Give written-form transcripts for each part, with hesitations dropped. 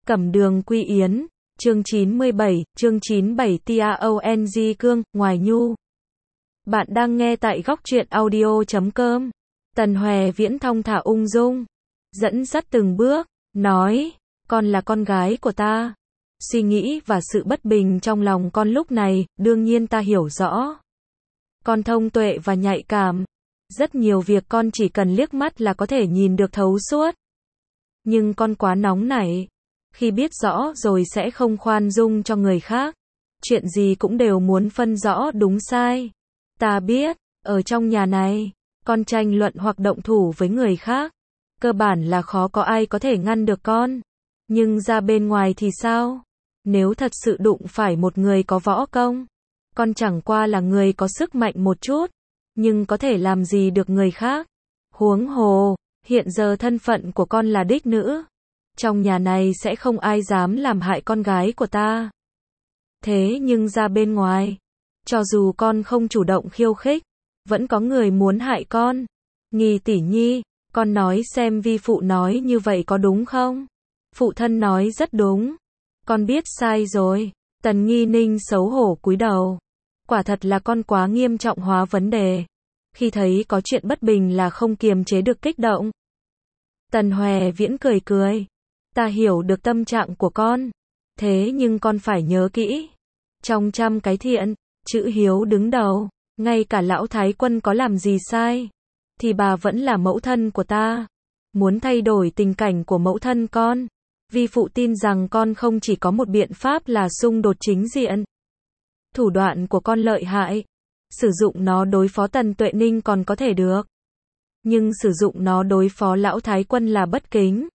Cẩm Đường Quy Yến, chương 97, chương 97 TAONG Cương, Ngoài Nhu. Bạn đang nghe tại góc truyện audio.com. Tần Hòe Viễn thong thả ung dung, dẫn dắt từng bước, nói, con là con gái của ta. Suy nghĩ và sự bất bình trong lòng con lúc này, đương nhiên ta hiểu rõ. Con thông tuệ và nhạy cảm. Rất nhiều việc con chỉ cần liếc mắt là có thể nhìn được thấu suốt. Nhưng con quá nóng nảy. Khi biết rõ rồi sẽ không khoan dung cho người khác. Chuyện gì cũng đều muốn phân rõ đúng sai. Ta biết, ở trong nhà này, con tranh luận hoặc động thủ với người khác. Cơ bản là khó có ai có thể ngăn được con. Nhưng ra bên ngoài thì sao? Nếu thật sự đụng phải một người có võ công, con chẳng qua là người có sức mạnh một chút, nhưng có thể làm gì được người khác. Huống hồ, hiện giờ thân phận của con là đích nữ. Trong nhà này sẽ không ai dám làm hại con gái của ta. Thế nhưng ra bên ngoài, cho dù con không chủ động khiêu khích, vẫn có người muốn hại con. Nghi tỷ nhi, con nói xem vi phụ nói như vậy có đúng không? Phụ thân nói rất đúng. Con biết sai rồi. Tần Nghi Ninh xấu hổ cúi đầu. Quả thật là con quá nghiêm trọng hóa vấn đề. Khi thấy có chuyện bất bình là không kiềm chế được kích động. Tần Hòe Viễn cười cười. Ta hiểu được tâm trạng của con. Thế nhưng con phải nhớ kỹ. Trong 100 cái thiện, chữ hiếu đứng đầu. Ngay cả lão thái quân có làm gì sai, thì bà vẫn là mẫu thân của ta. Muốn thay đổi tình cảnh của mẫu thân con, vi phụ tin rằng con không chỉ có một biện pháp là xung đột chính diện. Thủ đoạn của con lợi hại. Sử dụng nó đối phó Tần Tuệ Ninh còn có thể được. Nhưng sử dụng nó đối phó lão thái quân là bất kính.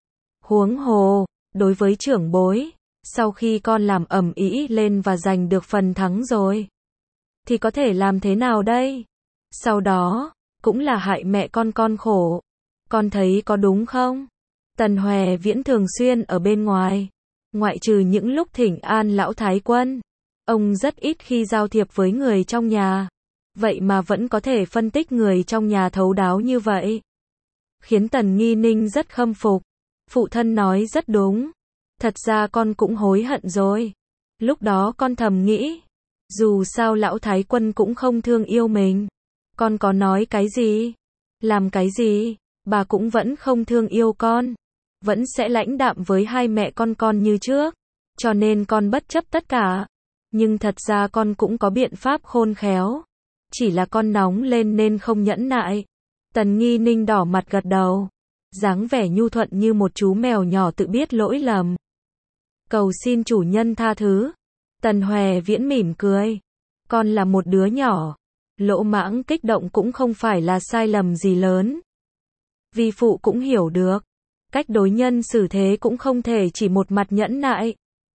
Huống hồ, đối với trưởng bối, sau khi con làm ầm ĩ lên và giành được phần thắng rồi, thì có thể làm thế nào đây? Sau đó, cũng là hại mẹ con khổ. Con thấy có đúng không? Tần Hòe Viễn thường xuyên ở bên ngoài. Ngoại trừ những lúc thỉnh an lão thái quân, ông rất ít khi giao thiệp với người trong nhà. Vậy mà vẫn có thể phân tích người trong nhà thấu đáo như vậy. Khiến Tần Nghi Ninh rất khâm phục. Phụ thân nói rất đúng. Thật ra con cũng hối hận rồi. Lúc đó con thầm nghĩ, dù sao lão thái quân cũng không thương yêu mình. Con có nói cái gì, làm cái gì, bà cũng vẫn không thương yêu con. Vẫn sẽ lãnh đạm với hai mẹ con như trước. Cho nên con bất chấp tất cả. Nhưng thật ra con cũng có biện pháp khôn khéo. Chỉ là con nóng lên nên không nhẫn nại. Tần Nghi Ninh đỏ mặt gật đầu. Dáng vẻ nhu thuận như một chú mèo nhỏ tự biết lỗi lầm. Cầu xin chủ nhân tha thứ. Tần Hòe Viễn mỉm cười. Con là một đứa nhỏ. Lỗ mãng kích động cũng không phải là sai lầm gì lớn. Vi phụ cũng hiểu được. Cách đối nhân xử thế cũng không thể chỉ một mặt nhẫn nại.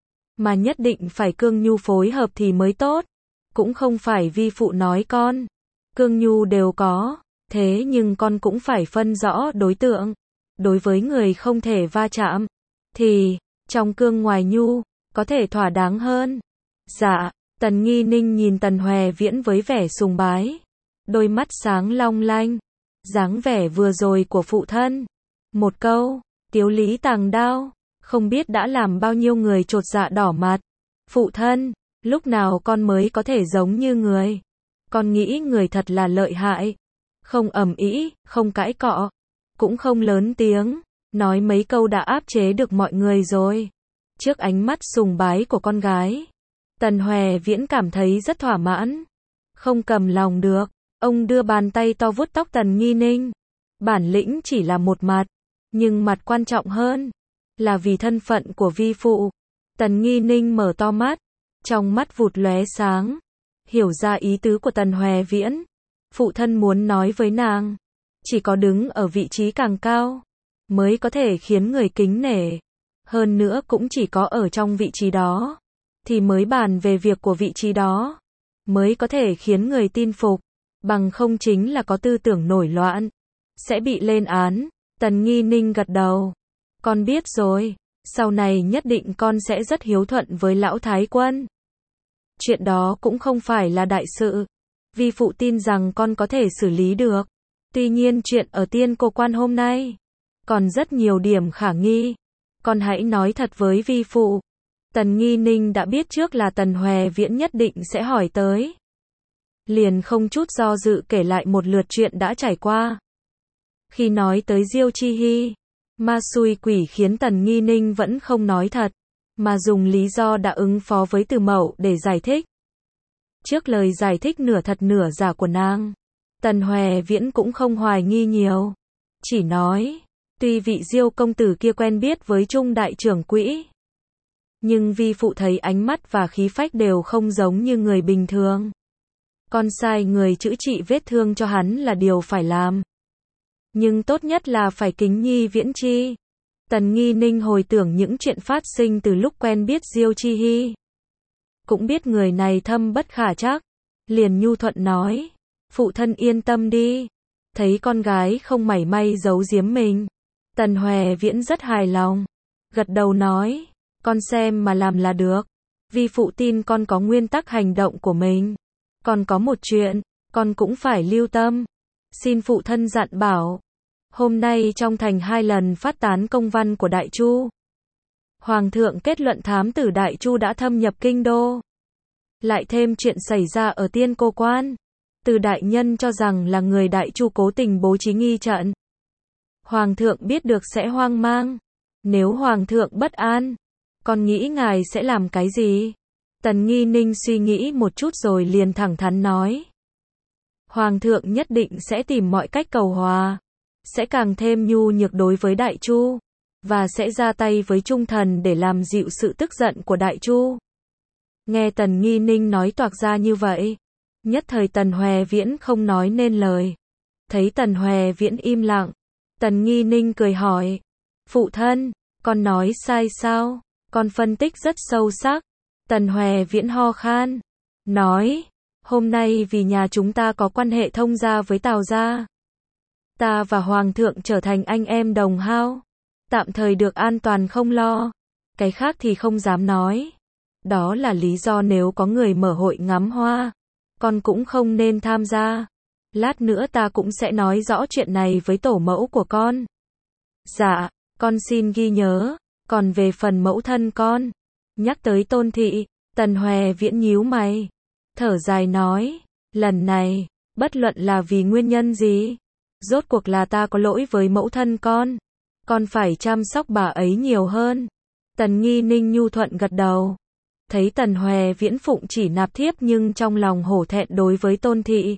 Mà nhất định phải cương nhu phối hợp thì mới tốt. Cũng không phải vi phụ nói con. Cương nhu đều có. Thế nhưng con cũng phải phân rõ đối tượng. Đối với người không thể va chạm, thì, trong cương ngoài nhu, có thể thỏa đáng hơn. Dạ, Tần Nghi Ninh nhìn Tần Hòe Viễn với vẻ sùng bái. Đôi mắt sáng long lanh. Dáng vẻ vừa rồi của phụ thân. Một câu, tiếu lý tàng đao, không biết đã làm bao nhiêu người chột dạ đỏ mặt. Phụ thân, lúc nào con mới có thể giống như người? Con nghĩ người thật là lợi hại. Không ầm ĩ, không cãi cọ, cũng không lớn tiếng. Nói mấy câu đã áp chế được mọi người rồi. Trước ánh mắt sùng bái của con gái, Tần Hòe Viễn cảm thấy rất thỏa mãn. Không cầm lòng được, ông đưa bàn tay to vuốt tóc Tần Nghi Ninh. Bản lĩnh chỉ là một mặt, nhưng mặt quan trọng hơn là vì thân phận của vi phụ. Tần Nghi Ninh mở to mắt, trong mắt vụt lóe sáng, hiểu ra ý tứ của Tần Hòe Viễn. Phụ thân muốn nói với nàng, chỉ có đứng ở vị trí càng cao, mới có thể khiến người kính nể. Hơn nữa cũng chỉ có ở trong vị trí đó, thì mới bàn về việc của vị trí đó, mới có thể khiến người tin phục. Bằng không chính là có tư tưởng nổi loạn, sẽ bị lên án. Tần Nghi Ninh gật đầu. Con biết rồi, sau này nhất định con sẽ rất hiếu thuận với lão thái quân. Chuyện đó cũng không phải là đại sự. Vi phụ tin rằng con có thể xử lý được. Tuy nhiên chuyện ở Tiên Cô Quan hôm nay còn rất nhiều điểm khả nghi. con hãy nói thật với vi phụ. Tần Nghi Ninh đã biết trước là Tần Hoè Viễn nhất định sẽ hỏi tới. Liền không chút do dự kể lại một lượt chuyện đã trải qua. Khi nói tới Diêu Chi Hy, ma xui quỷ khiến Tần Nghi Ninh vẫn không nói thật, mà dùng lý do đã ứng phó với Từ Mậu để giải thích. Trước lời giải thích nửa thật nửa giả của nàng, Tần Hoè Viễn cũng không hoài nghi nhiều. Chỉ nói, tuy vị Diêu công tử kia quen biết với Trung đại trưởng quỹ, nhưng vi phụ thấy ánh mắt và khí phách đều không giống như người bình thường. Con sai người chữa trị vết thương cho hắn là điều phải làm. Nhưng tốt nhất là phải kính nhi viễn chi. Tần Nghi Ninh hồi tưởng những chuyện phát sinh từ lúc quen biết Diêu Chi Hy. Cũng biết người này thâm bất khả trắc. Liền nhu thuận nói, phụ thân yên tâm đi. Thấy con gái không mảy may giấu giếm mình, Tần Hoè Viễn rất hài lòng. Gật đầu nói, con xem mà làm là được. Vi phụ tin con có nguyên tắc hành động của mình. Còn có một chuyện, con cũng phải lưu tâm. Xin phụ thân dặn bảo. Hôm nay trong thành 2 lần phát tán công văn của Đại Chu. Hoàng thượng kết luận thám tử Đại Chu đã thâm nhập kinh đô. Lại thêm chuyện xảy ra ở Tiên Cô Quan. Từ đại nhân cho rằng là người Đại Chu cố tình bố trí nghi trận. Hoàng thượng biết được sẽ hoang mang. Nếu Hoàng thượng bất an, con nghĩ ngài sẽ làm cái gì? Tần Nghi Ninh suy nghĩ một chút rồi liền thẳng thắn nói. Hoàng thượng nhất định sẽ tìm mọi cách cầu hòa. Sẽ càng thêm nhu nhược đối với Đại Chu. Và sẽ ra tay với Trung thần để làm dịu sự tức giận của Đại Chu. Nghe Tần Nghi Ninh nói toạc ra như vậy. Nhất thời Tần Hoè Viễn không nói nên lời. Thấy Tần Hoè Viễn im lặng. Tần Nghi Ninh cười hỏi. Phụ thân, con nói sai sao? Con phân tích rất sâu sắc. Tần Hoè Viễn ho khan. Nói. Hôm nay vì nhà chúng ta có quan hệ thông gia với Tào gia. Ta và Hoàng thượng trở thành anh em đồng hao. Tạm thời được an toàn không lo. Cái khác thì không dám nói. Đó là lý do nếu có người mở hội ngắm hoa, con cũng không nên tham gia. Lát nữa ta cũng sẽ nói rõ chuyện này với tổ mẫu của con. Dạ, con xin ghi nhớ. Còn về phần mẫu thân con, nhắc tới Tôn thị, Tần Hoè Viễn nhíu mày, thở dài nói, lần này, bất luận là vì nguyên nhân gì, rốt cuộc là ta có lỗi với mẫu thân con phải chăm sóc bà ấy nhiều hơn. Tần Nghi Ninh nhu thuận gật đầu. Thấy Tần Hoè Viễn phụng chỉ nạp thiếp nhưng trong lòng hổ thẹn đối với Tôn thị.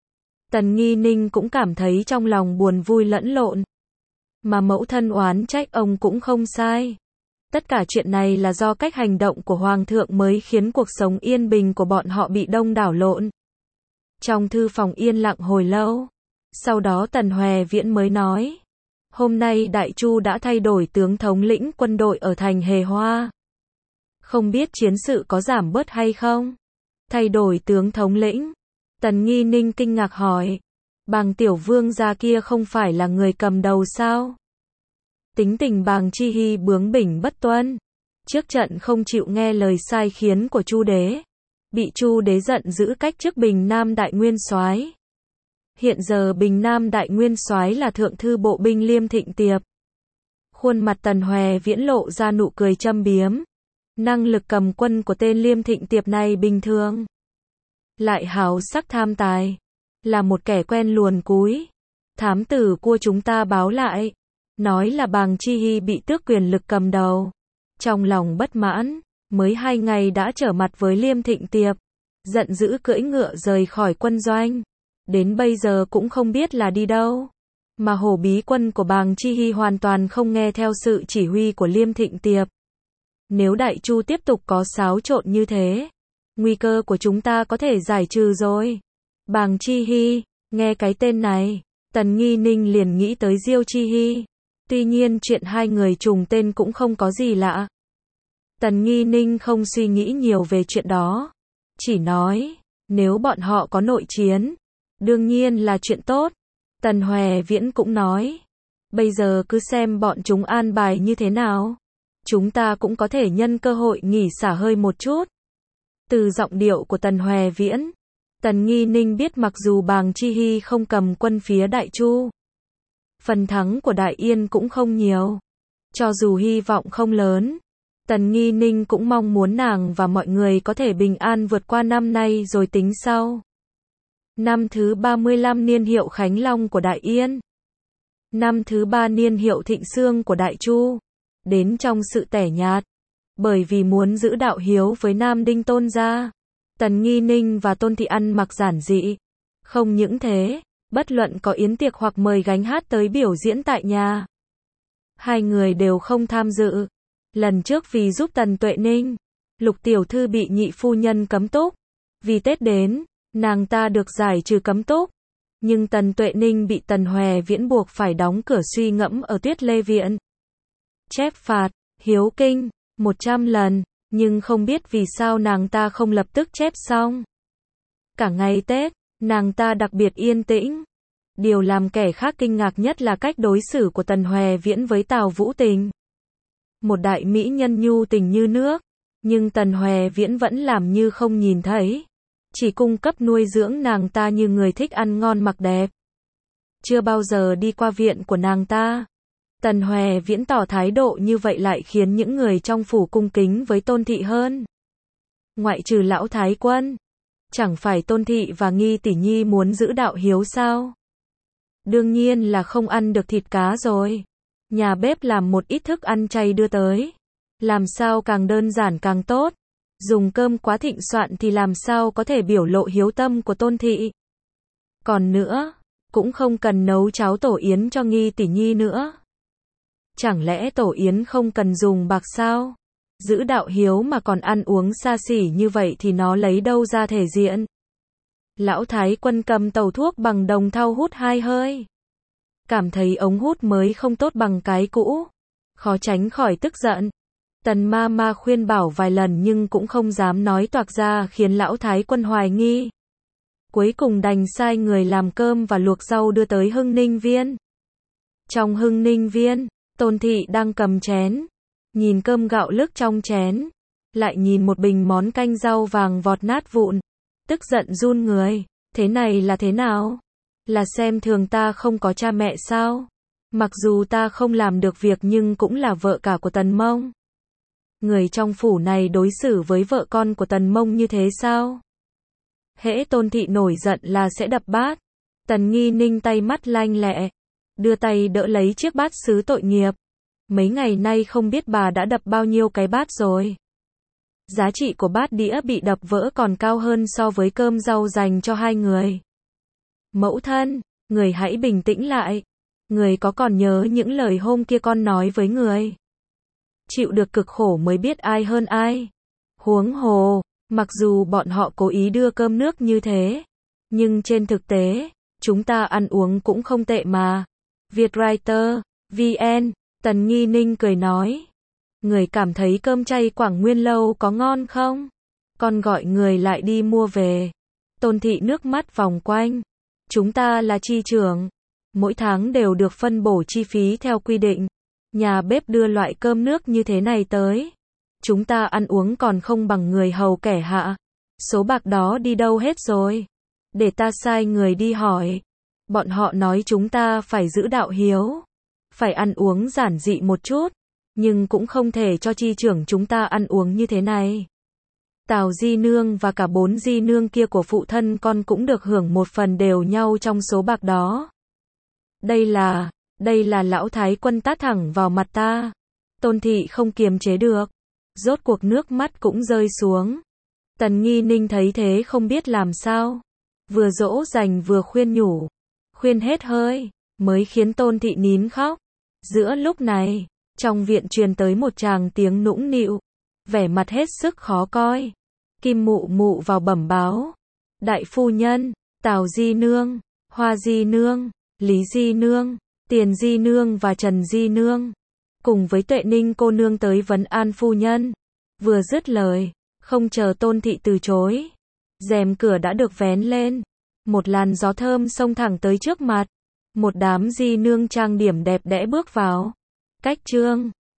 Tần Nghi Ninh cũng cảm thấy trong lòng buồn vui lẫn lộn. Mà mẫu thân oán trách ông cũng không sai. Tất cả chuyện này là do cách hành động của Hoàng thượng mới khiến cuộc sống yên bình của bọn họ bị đông đảo lộn. Trong thư phòng yên lặng hồi lâu. Sau đó Tần Hoè Viễn mới nói. Hôm nay Đại Chu đã thay đổi tướng thống lĩnh quân đội ở thành Hề Hoa. Không biết chiến sự có giảm bớt hay không? Thay đổi tướng thống lĩnh. Tần Nghi Ninh kinh ngạc hỏi. Bàng tiểu vương gia kia không phải là người cầm đầu sao? Tính tình Bàng Chi Hy bướng bỉnh bất tuân. Trước trận không chịu nghe lời sai khiến của Chu đế. Bị Chu đế giận dữ cách chức Bình Nam Đại Nguyên Soái. Hiện giờ Bình Nam Đại Nguyên Soái là thượng thư bộ binh Liêm Thịnh Tiệp. Khuôn mặt Tần Hoè Viễn lộ ra nụ cười châm biếm. Năng lực cầm quân của tên Liêm Thịnh Tiệp này bình thường. Lại háo sắc tham tài. Là một kẻ quen luồn cúi. Thám tử của chúng ta báo lại. Nói là Bàng Chi Hy bị tước quyền lực cầm đầu. Trong lòng bất mãn. Mới 2 ngày đã trở mặt với Liêm Thịnh Tiệp. Giận dữ cưỡi ngựa rời khỏi quân doanh. Đến bây giờ cũng không biết là đi đâu. Mà hổ bí quân của Bàng Chi Hy hoàn toàn không nghe theo sự chỉ huy của Liêm Thịnh Tiệp. Nếu Đại Chu tiếp tục có xáo trộn như thế, nguy cơ của chúng ta có thể giải trừ rồi. Bàng Chi Hy, nghe cái tên này, Tần Nghi Ninh liền nghĩ tới Diêu Chi Hy. Tuy nhiên chuyện hai người trùng tên cũng không có gì lạ. Tần Nghi Ninh không suy nghĩ nhiều về chuyện đó. Chỉ nói, nếu bọn họ có nội chiến, đương nhiên là chuyện tốt. Tần Hoè Viễn cũng nói, bây giờ cứ xem bọn chúng an bài như thế nào. Chúng ta cũng có thể nhân cơ hội nghỉ xả hơi một chút. Từ giọng điệu của Tần Hoè Viễn, Tần Nghi Ninh biết mặc dù Bàng Chi Hy không cầm quân phía Đại Chu, phần thắng của Đại Yên cũng không nhiều. Cho dù hy vọng không lớn, Tần Nghi Ninh cũng mong muốn nàng và mọi người có thể bình an vượt qua năm nay rồi tính sau. Năm thứ 35 niên hiệu Khánh Long của Đại Yên. Năm thứ 3 niên hiệu Thịnh Xương của Đại Chu. Đến trong sự tẻ nhạt. Bởi vì muốn giữ đạo hiếu với Nam Đinh Tôn gia, Tần Nghi Ninh và Tôn Thị ăn mặc giản dị. Không những thế, bất luận có yến tiệc hoặc mời gánh hát tới biểu diễn tại nhà, hai người đều không tham dự. Lần trước vì giúp Tần Tuệ Ninh, Lục tiểu thư bị nhị phu nhân cấm túc. Vì Tết đến, nàng ta được giải trừ cấm túc. Nhưng Tần Tuệ Ninh bị Tần Hòe Viễn buộc phải đóng cửa suy ngẫm ở Tuyết Lê Viện. Chép phạt, hiếu kinh, 100 lần, nhưng không biết vì sao nàng ta không lập tức chép xong. Cả ngày Tết, nàng ta đặc biệt yên tĩnh. Điều làm kẻ khác kinh ngạc nhất là cách đối xử của Tần Hòe Viễn với Tào Vũ Tình. Một đại mỹ nhân nhu tình như nước, nhưng Tần Hòe Viễn vẫn làm như không nhìn thấy. Chỉ cung cấp nuôi dưỡng nàng ta như người thích ăn ngon mặc đẹp. Chưa bao giờ đi qua viện của nàng ta. Tần Hòe Viễn tỏ thái độ như vậy lại khiến những người trong phủ cung kính với Tôn Thị hơn. Ngoại trừ lão thái quân, chẳng phải Tôn Thị và Nghi tỷ nhi muốn giữ đạo hiếu sao? Đương nhiên là không ăn được thịt cá rồi. Nhà bếp làm một ít thức ăn chay đưa tới. Làm sao càng đơn giản càng tốt. Dùng cơm quá thịnh soạn thì làm sao có thể biểu lộ hiếu tâm của Tôn Thị. Còn nữa, cũng không cần nấu cháo tổ yến cho Nghi tỷ nhi nữa. Chẳng lẽ tổ yến không cần dùng bạc sao? Giữ đạo hiếu mà còn ăn uống xa xỉ như vậy thì nó lấy đâu ra thể diện? Lão thái quân cầm tàu thuốc bằng đồng thau hút 2 hơi. Cảm thấy ống hút mới không tốt bằng cái cũ. Khó tránh khỏi tức giận. Tần ma ma khuyên bảo vài lần nhưng cũng không dám nói toạc ra khiến lão thái quân hoài nghi. Cuối cùng đành sai người làm cơm và luộc rau đưa tới Hưng Ninh Viên. Trong Hưng Ninh Viên, Tôn Thị đang cầm chén. Nhìn cơm gạo lức trong chén. Lại nhìn một bình món canh rau vàng vọt nát vụn. Tức giận run người. Thế này là thế nào? Là xem thường ta không có cha mẹ sao? Mặc dù ta không làm được việc nhưng cũng là vợ cả của Tần Mông. Người trong phủ này đối xử với vợ con của Tần Mông như thế sao? Hễ Tôn Thị nổi giận là sẽ đập bát. Tần Nghi Ninh tay mắt lanh lẹ. Đưa tay đỡ lấy chiếc bát sứ tội nghiệp. Mấy ngày nay không biết bà đã đập bao nhiêu cái bát rồi. Giá trị của bát đĩa bị đập vỡ còn cao hơn so với cơm rau dành cho hai người. Mẫu thân, người hãy bình tĩnh lại. Người có còn nhớ những lời hôm kia con nói với người? Chịu được cực khổ mới biết ai hơn ai. Huống hồ, mặc dù bọn họ cố ý đưa cơm nước như thế, nhưng trên thực tế, chúng ta ăn uống cũng không tệ mà. Vietwriter, VN, Tần Nghi Ninh cười nói. Người cảm thấy cơm chay Quảng Nguyên Lâu có ngon không? Con gọi người lại đi mua về. Tôn Thị nước mắt vòng quanh. Chúng ta là chi trưởng. Mỗi tháng đều được phân bổ chi phí theo quy định. Nhà bếp đưa loại cơm nước như thế này tới. Chúng ta ăn uống còn không bằng người hầu kẻ hạ. Số bạc đó đi đâu hết rồi? Để ta sai người đi hỏi. Bọn họ nói chúng ta phải giữ đạo hiếu. Phải ăn uống giản dị một chút. Nhưng cũng không thể cho chi trưởng chúng ta ăn uống như thế này. Tào di nương và cả 4 di nương kia của phụ thân con cũng được hưởng một phần đều nhau trong số bạc đó. Đây là lão thái quân tát thẳng vào mặt ta. Tôn Thị không kiềm chế được. Rốt cuộc nước mắt cũng rơi xuống. Tần Nghi Ninh thấy thế không biết làm sao. Vừa dỗ dành vừa khuyên nhủ. Khuyên hết hơi, mới khiến Tôn Thị nín khóc. Giữa lúc này, trong viện truyền tới một tràng tiếng nũng nịu. Vẻ mặt hết sức khó coi. Kim Mụ Mụ vào bẩm báo. Đại phu nhân, Tào di nương, Hoa di nương, Lý di nương, Tiền di nương và Trần di nương, cùng với Tuệ Ninh cô nương tới vấn an phu nhân. Vừa dứt lời, không chờ Tôn Thị từ chối, rèm cửa đã được vén lên. Một làn gió thơm xông thẳng tới trước mặt. Một đám di nương trang điểm đẹp đẽ bước vào. Cách chương